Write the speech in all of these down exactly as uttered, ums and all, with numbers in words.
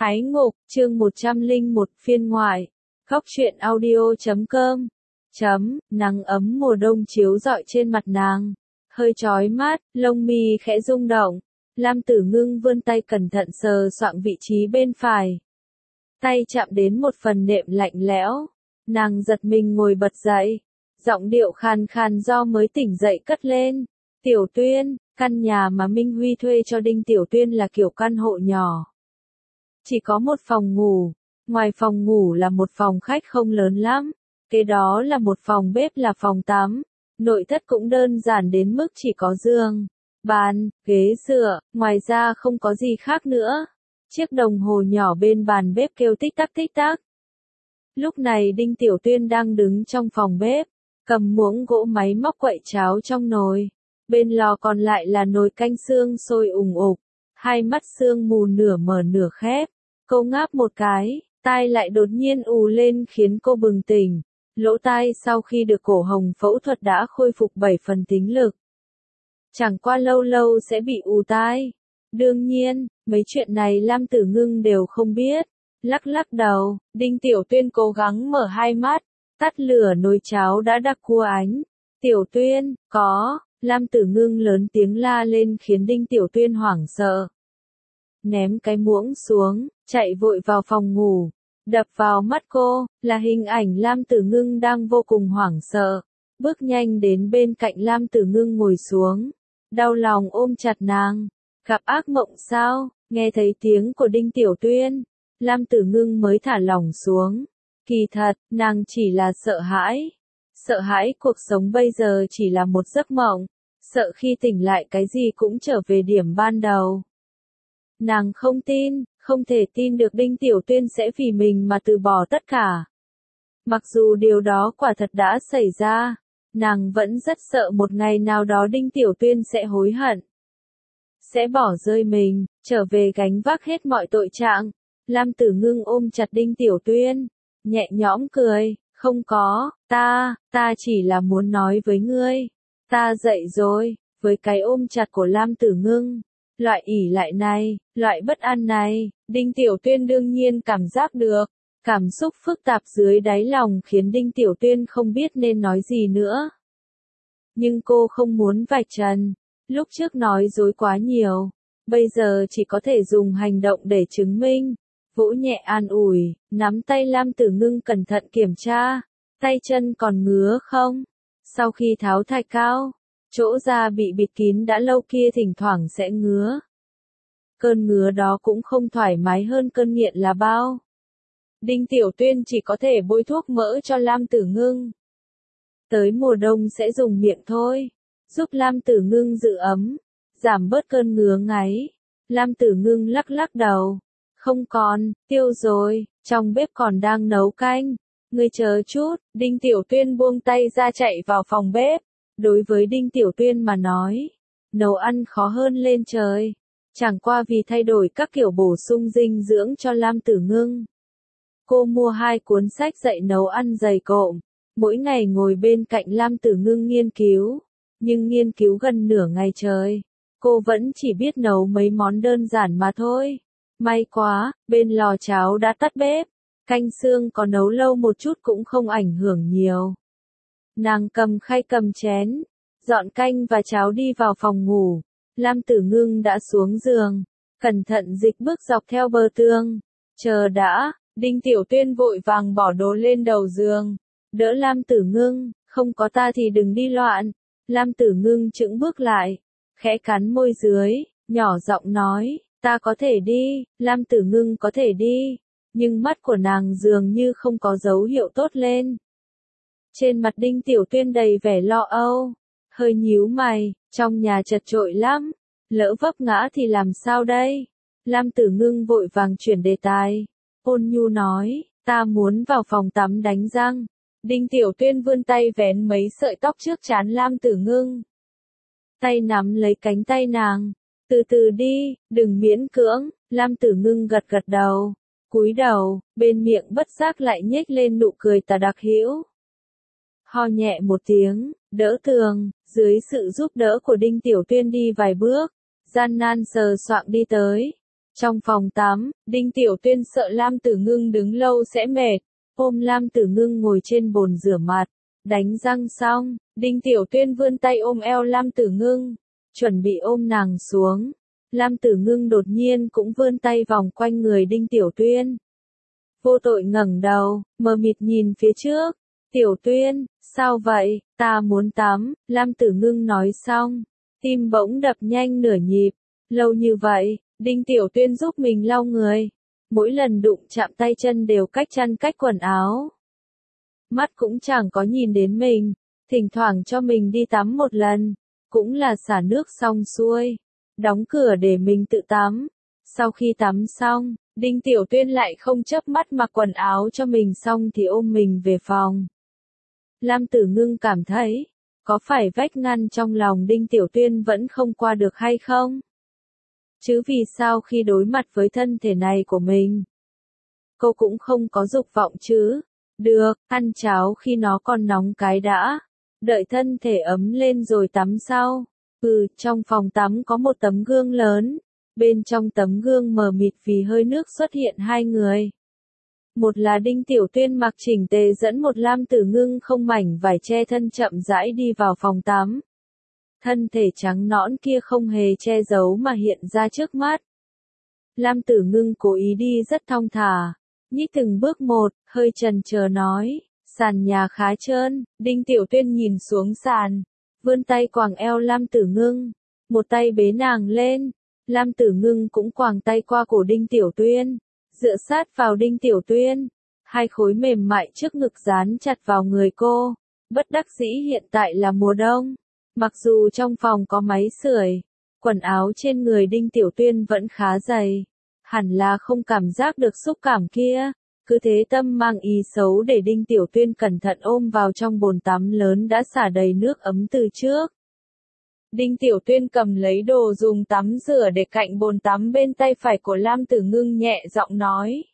Ái ngục, chương một trăm lẻ một phiên ngoại. Góc truyện audio chấm com. Chấm, nắng ấm mùa đông chiếu rọi trên mặt nàng. Hơi chói mắt, lông mi khẽ rung động. Lam Tử Ngưng vươn tay cẩn thận sờ soạng vị trí bên phải. Tay chạm đến một phần nệm lạnh lẽo. Nàng giật mình ngồi bật dậy. Giọng điệu khàn khàn do mới tỉnh dậy cất lên. Tiểu Tuyên, căn nhà mà Minh Huy thuê cho Đinh Tiểu Tuyên là kiểu căn hộ nhỏ. Chỉ có một phòng ngủ, ngoài phòng ngủ là một phòng khách không lớn lắm, kế đó là một phòng bếp là phòng tắm, nội thất cũng đơn giản đến mức chỉ có giường, bàn, ghế dựa, ngoài ra không có gì khác nữa. Chiếc đồng hồ nhỏ bên bàn bếp kêu tích tắc tích tắc. Lúc này Đinh Tiểu Tuyên đang đứng trong phòng bếp, cầm muỗng gỗ máy móc quậy cháo trong nồi, bên lò còn lại là nồi canh xương sôi ùng ục. Hai mắt sương mù nửa mở nửa khép, cô ngáp một cái, tai lại đột nhiên ù lên khiến cô bừng tỉnh. Lỗ tai sau khi được cổ hồng phẫu thuật đã khôi phục bảy phần tính lực. Chẳng qua lâu lâu sẽ bị ù tai. Đương nhiên, mấy chuyện này Lam Tử Ngưng đều không biết. Lắc lắc đầu, Đinh Tiểu Tuyên cố gắng mở hai mắt, tắt lửa nồi cháo đã đặc cua ánh. Tiểu Tuyên, có. Lam Tử Ngưng lớn tiếng la lên khiến Đinh Tiểu Tuyên hoảng sợ. Ném cái muỗng xuống, chạy vội vào phòng ngủ. Đập vào mắt cô, là hình ảnh Lam Tử Ngưng đang vô cùng hoảng sợ. Bước nhanh đến bên cạnh Lam Tử Ngưng ngồi xuống. Đau lòng ôm chặt nàng. Gặp ác mộng sao? Nghe thấy tiếng của Đinh Tiểu Tuyên. Lam Tử Ngưng mới thả lỏng xuống. Kỳ thật, nàng chỉ là sợ hãi. Sợ hãi cuộc sống bây giờ chỉ là một giấc mộng. Sợ khi tỉnh lại cái gì cũng trở về điểm ban đầu. Nàng không tin, không thể tin được Đinh Tiểu Tuyên sẽ vì mình mà từ bỏ tất cả. Mặc dù điều đó quả thật đã xảy ra, nàng vẫn rất sợ một ngày nào đó Đinh Tiểu Tuyên sẽ hối hận. Sẽ bỏ rơi mình, trở về gánh vác hết mọi tội trạng. Lam Tử Ngưng ôm chặt Đinh Tiểu Tuyên, nhẹ nhõm cười, không có, ta, ta chỉ là muốn nói với ngươi. Ta dậy rồi, với cái ôm chặt của Lam Tử Ngưng, loại ỉ lại này, loại bất an này, Đinh Tiểu Tuyên đương nhiên cảm giác được. Cảm xúc phức tạp dưới đáy lòng khiến Đinh Tiểu Tuyên không biết nên nói gì nữa. Nhưng cô không muốn vạch trần, lúc trước nói dối quá nhiều, bây giờ chỉ có thể dùng hành động để chứng minh. Vỗ nhẹ an ủi, nắm tay Lam Tử Ngưng cẩn thận kiểm tra, tay chân còn ngứa không? Sau khi tháo thạch cao, chỗ da bị bịt kín đã lâu kia thỉnh thoảng sẽ ngứa. Cơn ngứa đó cũng không thoải mái hơn cơn nghiện là bao. Đinh Tiểu Tuyên chỉ có thể bôi thuốc mỡ cho Lam Tử Ngưng. Tới mùa đông sẽ dùng miệng thôi, giúp Lam Tử Ngưng giữ ấm, giảm bớt cơn ngứa ngáy. Lam Tử Ngưng lắc lắc đầu. Không còn, tiêu rồi, trong bếp còn đang nấu canh. Ngươi chờ chút, Đinh Tiểu Tuyên buông tay ra chạy vào phòng bếp. Đối với Đinh Tiểu Tuyên mà nói, nấu ăn khó hơn lên trời. Chẳng qua vì thay đổi các kiểu bổ sung dinh dưỡng cho Lam Tử Ngưng. Cô mua hai cuốn sách dạy nấu ăn dày cộm, mỗi ngày ngồi bên cạnh Lam Tử Ngưng nghiên cứu. Nhưng nghiên cứu gần nửa ngày trời, cô vẫn chỉ biết nấu mấy món đơn giản mà thôi. May quá, bên lò cháo đã tắt bếp. Canh xương có nấu lâu một chút cũng không ảnh hưởng nhiều. Nàng cầm khay cầm chén, dọn canh và cháo đi vào phòng ngủ. Lam Tử Ngưng đã xuống giường, cẩn thận dịch bước dọc theo bờ tường. Chờ đã, Đinh Tiểu Tuyên vội vàng bỏ đồ lên đầu giường. Đỡ Lam Tử Ngưng, không có ta thì đừng đi loạn. Lam Tử Ngưng chững bước lại, khẽ cắn môi dưới, nhỏ giọng nói, ta có thể đi. Lam Tử Ngưng có thể đi. Nhưng mắt của nàng dường như không có dấu hiệu tốt lên. Trên mặt Đinh Tiểu Tuyên đầy vẻ lo âu, hơi nhíu mày, trong nhà chật chội lắm, lỡ vấp ngã thì làm sao đây? Lam Tử Ngưng vội vàng chuyển đề tài, ôn nhu nói, ta muốn vào phòng tắm đánh răng. Đinh Tiểu Tuyên vươn tay vén mấy sợi tóc trước trán Lam Tử Ngưng. Tay nắm lấy cánh tay nàng, từ từ đi, đừng miễn cưỡng. Lam Tử Ngưng gật gật đầu. Cúi đầu, bên miệng bất giác lại nhếch lên nụ cười tà đặc hữu. Ho nhẹ một tiếng, đỡ tường, dưới sự giúp đỡ của Đinh Tiểu Tuyên đi vài bước, gian nan sờ soạng đi tới. Trong phòng tắm, Đinh Tiểu Tuyên sợ Lam Tử Ngưng đứng lâu sẽ mệt, ôm Lam Tử Ngưng ngồi trên bồn rửa mặt, đánh răng xong, Đinh Tiểu Tuyên vươn tay ôm eo Lam Tử Ngưng, chuẩn bị ôm nàng xuống. Lam Tử Ngưng đột nhiên cũng vươn tay vòng quanh người Đinh Tiểu Tuyên. Vô tội ngẩng đầu, mờ mịt nhìn phía trước. Tiểu Tuyên, sao vậy, ta muốn tắm, Lam Tử Ngưng nói xong. Tim bỗng đập nhanh nửa nhịp. Lâu như vậy, Đinh Tiểu Tuyên giúp mình lau người. Mỗi lần đụng chạm tay chân đều cách chăn cách quần áo. Mắt cũng chẳng có nhìn đến mình, thỉnh thoảng cho mình đi tắm một lần. Cũng là xả nước xong xuôi. Đóng cửa để mình tự tắm. Sau khi tắm xong, Đinh Tiểu Tuyên lại không chớp mắt mặc quần áo cho mình xong thì ôm mình về phòng. Lam Tử Ngưng cảm thấy, có phải vách ngăn trong lòng Đinh Tiểu Tuyên vẫn không qua được hay không? Chứ vì sao khi đối mặt với thân thể này của mình, cô cũng không có dục vọng chứ? Được, ăn cháo khi nó còn nóng cái đã. Đợi thân thể ấm lên rồi tắm sau. Ừ, trong phòng tắm có một tấm gương lớn. Bên trong tấm gương mờ mịt vì hơi nước xuất hiện hai người. Một là Đinh Tiểu Tuyên mặc chỉnh tề dẫn một Lam Tử Ngưng không mảnh vải che thân chậm rãi đi vào phòng tắm. Thân thể trắng nõn kia không hề che giấu mà hiện ra trước mắt. Lam Tử Ngưng cố ý đi rất thong thả, nhích từng bước một, hơi chần chờ nói, sàn nhà khá trơn. Đinh Tiểu Tuyên nhìn xuống sàn, vươn tay quàng eo Lam Tử Ngưng, một tay bế nàng lên. Lam Tử Ngưng cũng quàng tay qua cổ Đinh Tiểu Tuyên, dựa sát vào Đinh Tiểu Tuyên, hai khối mềm mại trước ngực dán chặt vào người cô. Bất đắc dĩ hiện tại là mùa đông, mặc dù trong phòng có máy sưởi, quần áo trên người Đinh Tiểu Tuyên vẫn khá dày, hẳn là không cảm giác được xúc cảm kia. Cứ thế tâm mang ý xấu để Đinh Tiểu Tuyên cẩn thận ôm vào trong bồn tắm lớn đã xả đầy nước ấm từ trước. Đinh Tiểu Tuyên cầm lấy đồ dùng tắm rửa để cạnh bồn tắm bên tay phải của Lam Tử Ngưng nhẹ giọng nói.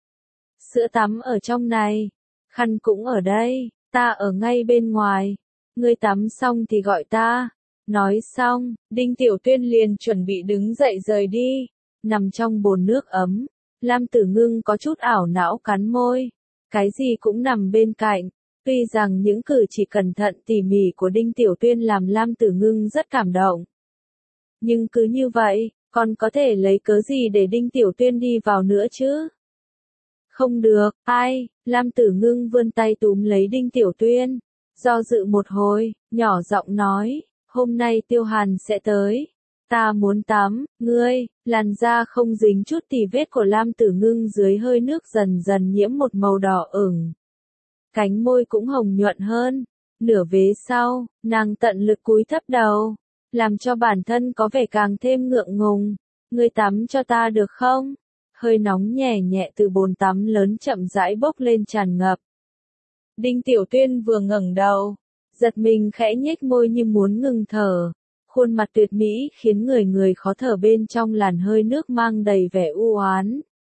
Sữa tắm ở trong này, khăn cũng ở đây, ta ở ngay bên ngoài, ngươi tắm xong thì gọi ta. Nói xong, Đinh Tiểu Tuyên liền chuẩn bị đứng dậy rời đi, nằm trong bồn nước ấm. Lam Tử Ngưng có chút ảo não cắn môi, cái gì cũng nằm bên cạnh. Tuy rằng những cử chỉ cẩn thận tỉ mỉ của Đinh Tiểu Tuyên làm Lam Tử Ngưng rất cảm động. Nhưng cứ như vậy, còn có thể lấy cớ gì để Đinh Tiểu Tuyên đi vào nữa chứ? Không được, ai? Lam Tử Ngưng vươn tay túm lấy Đinh Tiểu Tuyên, do dự một hồi, nhỏ giọng nói, hôm nay Tiêu Hàn sẽ tới. Ta muốn tắm, ngươi. Làn da không dính chút tì vết của Lam Tử Ngưng dưới hơi nước dần dần nhiễm một màu đỏ ửng. Cánh môi cũng hồng nhuận hơn. Nửa vế sau, nàng tận lực cúi thấp đầu, làm cho bản thân có vẻ càng thêm ngượng ngùng. Ngươi tắm cho ta được không? Hơi nóng nhẹ nhẹ từ bồn tắm lớn chậm rãi bốc lên tràn ngập. Đinh Tiểu Tuyên vừa ngẩng đầu, giật mình khẽ nhếch môi như muốn ngừng thở. Khuôn mặt tuyệt mỹ khiến người người khó thở, bên trong làn hơi nước mang đầy vẻ u oán,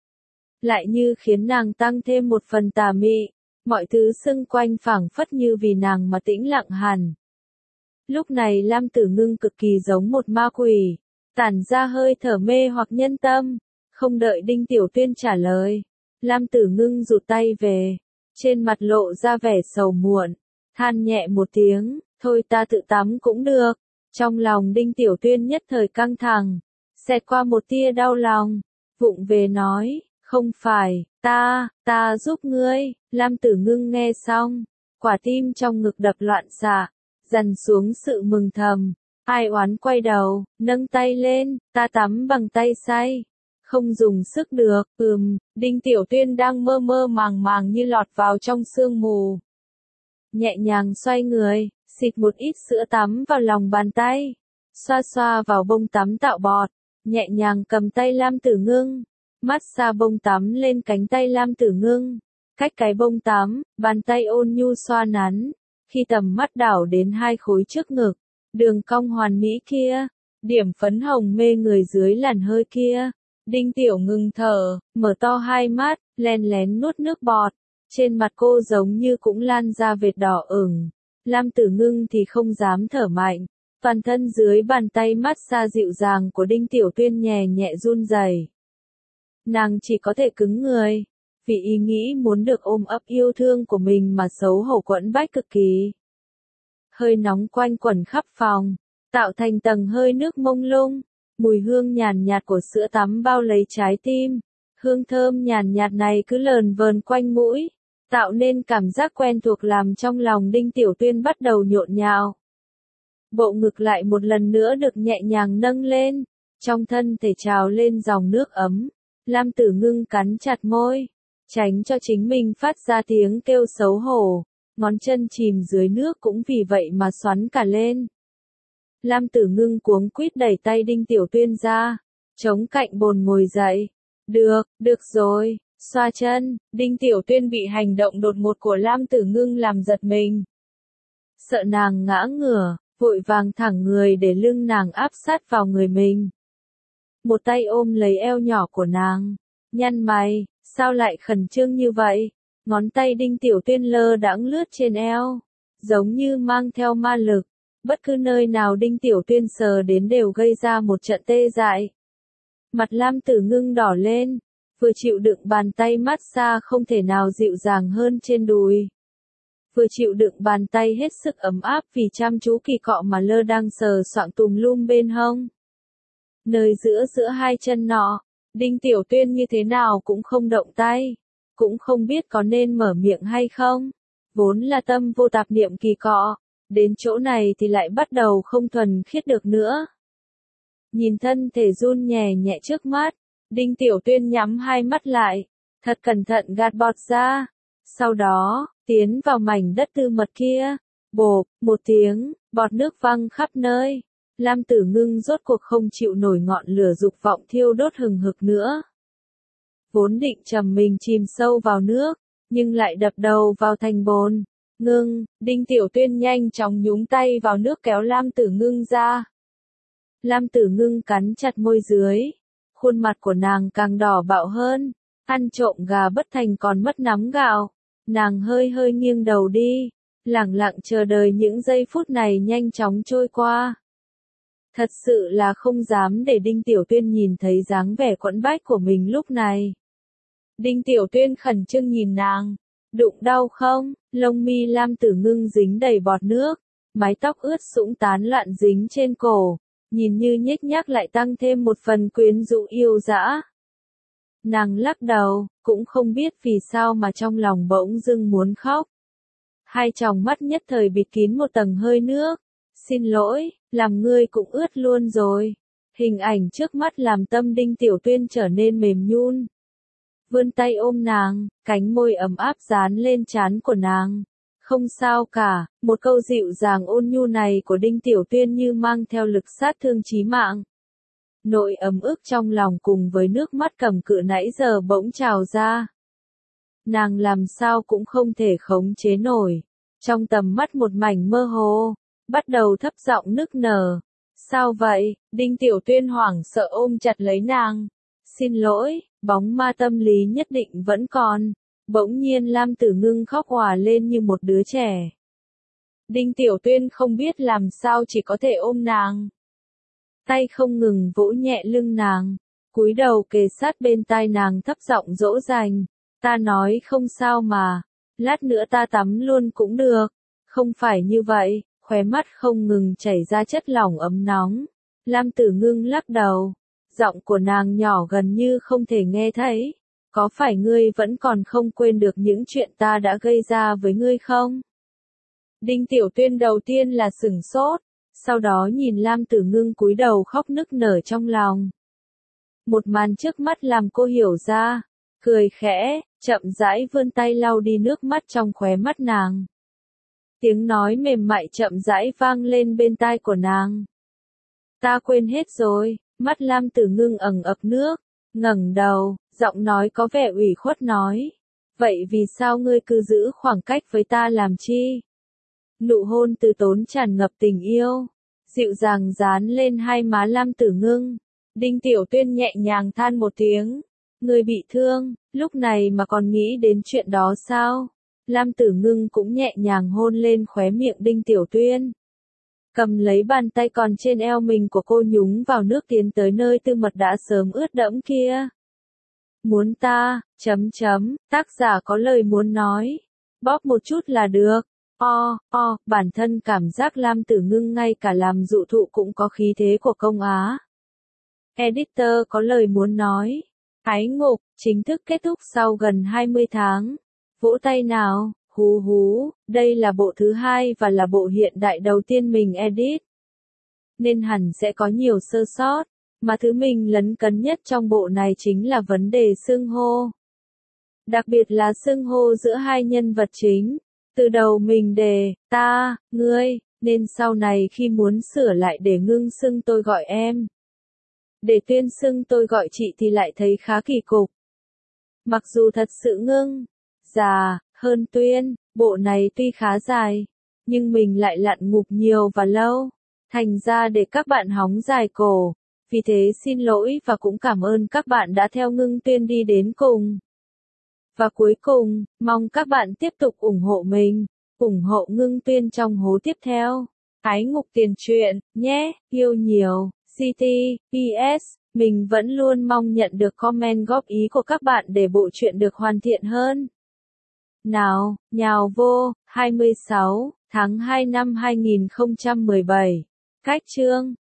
lại như khiến nàng tăng thêm một phần tà mị. Mọi thứ xung quanh phảng phất như vì nàng mà tĩnh lặng hẳn. Lúc này Lam Tử Ngưng cực kỳ giống một ma quỷ, tản ra hơi thở mê hoặc nhân tâm. Không đợi Đinh Tiểu Tuyên trả lời, Lam Tử Ngưng rụt tay về, trên mặt lộ ra vẻ sầu muộn, than nhẹ một tiếng, thôi ta tự tắm cũng được. Trong lòng Đinh Tiểu Tuyên nhất thời căng thẳng, xẹt qua một tia đau lòng, vụng về nói, không phải, ta, ta giúp ngươi. Lam Tử Ngưng nghe xong, quả tim trong ngực đập loạn xạ, dần xuống sự mừng thầm. Ai oán quay đầu, nâng tay lên, ta tắm bằng tay say, không dùng sức được. Ừm, Đinh Tiểu Tuyên đang mơ mơ màng màng như lọt vào trong sương mù. Nhẹ nhàng xoay người, xịt một ít sữa tắm vào lòng bàn tay, xoa xoa vào bông tắm tạo bọt, nhẹ nhàng cầm tay Lam Tử Ngưng, massage bông tắm lên cánh tay Lam Tử Ngưng. Cách cái bông tắm, bàn tay ôn nhu xoa nắn, khi tầm mắt đảo đến hai khối trước ngực, đường cong hoàn mỹ kia, điểm phấn hồng mê người dưới làn hơi kia. Đinh Tiểu ngừng thở, mở to hai mắt, len lén nuốt nước bọt, trên mặt cô giống như cũng lan ra vệt đỏ ửng. Lam Tử Ngưng thì không dám thở mạnh, toàn thân dưới bàn tay massage dịu dàng của Đinh Tiểu Tuyên nhẹ nhẹ run rẩy. Nàng chỉ có thể cứng người, vì ý nghĩ muốn được ôm ấp yêu thương của mình mà xấu hổ quẫn bách cực kỳ. Hơi nóng quanh quẩn khắp phòng, tạo thành tầng hơi nước mông lung, mùi hương nhàn nhạt của sữa tắm bao lấy trái tim. Hương thơm nhàn nhạt này cứ lờn vờn quanh mũi, tạo nên cảm giác quen thuộc làm trong lòng Đinh Tiểu Tuyên bắt đầu nhộn nhạo. Bộ ngực lại một lần nữa được nhẹ nhàng nâng lên, trong thân thể trào lên dòng nước ấm. Lam Tử Ngưng cắn chặt môi, tránh cho chính mình phát ra tiếng kêu xấu hổ, ngón chân chìm dưới nước cũng vì vậy mà xoắn cả lên. Lam Tử Ngưng cuống quýt đẩy tay Đinh Tiểu Tuyên ra, chống cạnh bồn ngồi dậy. Được, được rồi, xoa chân. Đinh Tiểu Tuyên bị hành động đột ngột của Lam Tử Ngưng làm giật mình. Sợ nàng ngã ngửa, vội vàng thẳng người để lưng nàng áp sát vào người mình. Một tay ôm lấy eo nhỏ của nàng, nhăn mày, sao lại khẩn trương như vậy? Ngón tay Đinh Tiểu Tuyên lơ đãng lướt trên eo, giống như mang theo ma lực. Bất cứ nơi nào Đinh Tiểu Tuyên sờ đến đều gây ra một trận tê dại. Mặt Lam Tử Ngưng đỏ lên, vừa chịu đựng bàn tay mát xa không thể nào dịu dàng hơn trên đùi. Vừa chịu đựng bàn tay hết sức ấm áp vì chăm chú kỳ cọ mà lơ đang sờ soạng tùm lum bên hông. Nơi giữa giữa hai chân nọ, Đinh Tiểu Tuyên như thế nào cũng không động tay, cũng không biết có nên mở miệng hay không. Vốn là tâm vô tạp niệm kỳ cọ, đến chỗ này thì lại bắt đầu không thuần khiết được nữa. Nhìn thân thể run nhẹ nhẹ trước mắt, Đinh Tiểu Tuyên nhắm hai mắt lại, thật cẩn thận gạt bọt ra. Sau đó, tiến vào mảnh đất tư mật kia, bộp, một tiếng, bọt nước văng khắp nơi. Lam Tử Ngưng rốt cuộc không chịu nổi ngọn lửa dục vọng thiêu đốt hừng hực nữa. Vốn định trầm mình chìm sâu vào nước, nhưng lại đập đầu vào thành bồn. Ngưng, Đinh Tiểu Tuyên nhanh chóng nhúng tay vào nước kéo Lam Tử Ngưng ra. Lam Tử Ngưng cắn chặt môi dưới, khuôn mặt của nàng càng đỏ bạo hơn, ăn trộm gà bất thành còn mất nắm gạo. Nàng hơi hơi nghiêng đầu đi, lẳng lặng chờ đợi những giây phút này nhanh chóng trôi qua. Thật sự là không dám để Đinh Tiểu Tuyên nhìn thấy dáng vẻ quẫn bách của mình lúc này. Đinh Tiểu Tuyên khẩn trương nhìn nàng, đụng đau không? Lông mi Lam Tử Ngưng dính đầy bọt nước, mái tóc ướt sũng tán loạn dính trên cổ, nhìn như nhếch nhác lại tăng thêm một phần quyến rũ yêu dã. Nàng lắc đầu, cũng không biết vì sao mà trong lòng bỗng dưng muốn khóc. Hai tròng mắt nhất thời bịt kín một tầng hơi nước. Xin lỗi, làm ngươi cũng ướt luôn rồi. Hình ảnh trước mắt làm tâm Đinh Tiểu Tuyên trở nên mềm nhún. Vươn tay ôm nàng, cánh môi ấm áp dán lên trán của nàng. Không sao cả, một câu dịu dàng ôn nhu này của Đinh Tiểu Tuyên như mang theo lực sát thương chí mạng. Nỗi ấm ức trong lòng cùng với nước mắt cầm cự nãy giờ bỗng trào ra. Nàng làm sao cũng không thể khống chế nổi. Trong tầm mắt một mảnh mơ hồ, bắt đầu thấp giọng nức nở. Sao vậy? Đinh Tiểu Tuyên hoảng sợ ôm chặt lấy nàng. Xin lỗi, bóng ma tâm lý nhất định vẫn còn. Bỗng nhiên Lam Tử Ngưng khóc òa lên như một đứa trẻ. Đinh Tiểu Tuyên không biết làm sao chỉ có thể ôm nàng. Tay không ngừng vỗ nhẹ lưng nàng, cúi đầu kề sát bên tai nàng thấp giọng dỗ dành. Ta nói không sao mà, lát nữa ta tắm luôn cũng được. Không phải như vậy, khóe mắt không ngừng chảy ra chất lỏng ấm nóng. Lam Tử Ngưng lắc đầu, giọng của nàng nhỏ gần như không thể nghe thấy. Có phải ngươi vẫn còn không quên được những chuyện ta đã gây ra với ngươi không? Đinh Tiểu Tuyên đầu tiên là sửng sốt, sau đó nhìn Lam Tử Ngưng cúi đầu khóc nức nở trong lòng. Một màn trước mắt làm cô hiểu ra, cười khẽ, chậm rãi vươn tay lau đi nước mắt trong khóe mắt nàng. Tiếng nói mềm mại chậm rãi vang lên bên tai của nàng. Ta quên hết rồi, mắt Lam Tử Ngưng ẩn ập nước, ngẩng đầu, giọng nói có vẻ ủy khuất nói. Vậy vì sao ngươi cứ giữ khoảng cách với ta làm chi? Nụ hôn từ tốn tràn ngập tình yêu, dịu dàng dán lên hai má Lam Tử Ngưng. Đinh Tiểu Tuyên nhẹ nhàng than một tiếng. Ngươi bị thương, lúc này mà còn nghĩ đến chuyện đó sao? Lam Tử Ngưng cũng nhẹ nhàng hôn lên khóe miệng Đinh Tiểu Tuyên. Cầm lấy bàn tay còn trên eo mình của cô nhúng vào nước tiến tới nơi tư mật đã sớm ướt đẫm kia. Muốn ta, chấm chấm, tác giả có lời muốn nói. Bóp một chút là được. O, o, bản thân cảm giác Lam Tử Ngưng ngay cả làm dụ thụ cũng có khí thế của công Á. Editor có lời muốn nói. Ái ngục, chính thức kết thúc sau gần hai mươi tháng. Vỗ tay nào, hú hú, đây là bộ thứ hai và là bộ hiện đại đầu tiên mình edit. Nên hẳn sẽ có nhiều sơ sót, mà thứ mình lấn cấn nhất trong bộ này chính là vấn đề xưng hô. Đặc biệt là xưng hô giữa hai nhân vật chính. Từ đầu mình đề, ta, ngươi, nên sau này khi muốn sửa lại để Ngưng xưng tôi gọi em. Để Tuyên xưng tôi gọi chị thì lại thấy khá kỳ cục. Mặc dù thật sự Ngưng già hơn Tuyên, bộ này tuy khá dài, nhưng mình lại lặn ngục nhiều và lâu, thành ra để các bạn hóng dài cổ. Vì thế xin lỗi và cũng cảm ơn các bạn đã theo Ngưng Tuyên đi đến cùng. Và cuối cùng, mong các bạn tiếp tục ủng hộ mình, ủng hộ Ngưng Tuyên trong hố tiếp theo. Ái ngục tiền truyện, nhé, yêu nhiều, xê tê, pê ét, mình vẫn luôn mong nhận được comment góp ý của các bạn để bộ truyện được hoàn thiện hơn. Nào, nhào vô, hai mươi sáu tháng hai năm hai nghìn không trăm mười bảy. Cách chương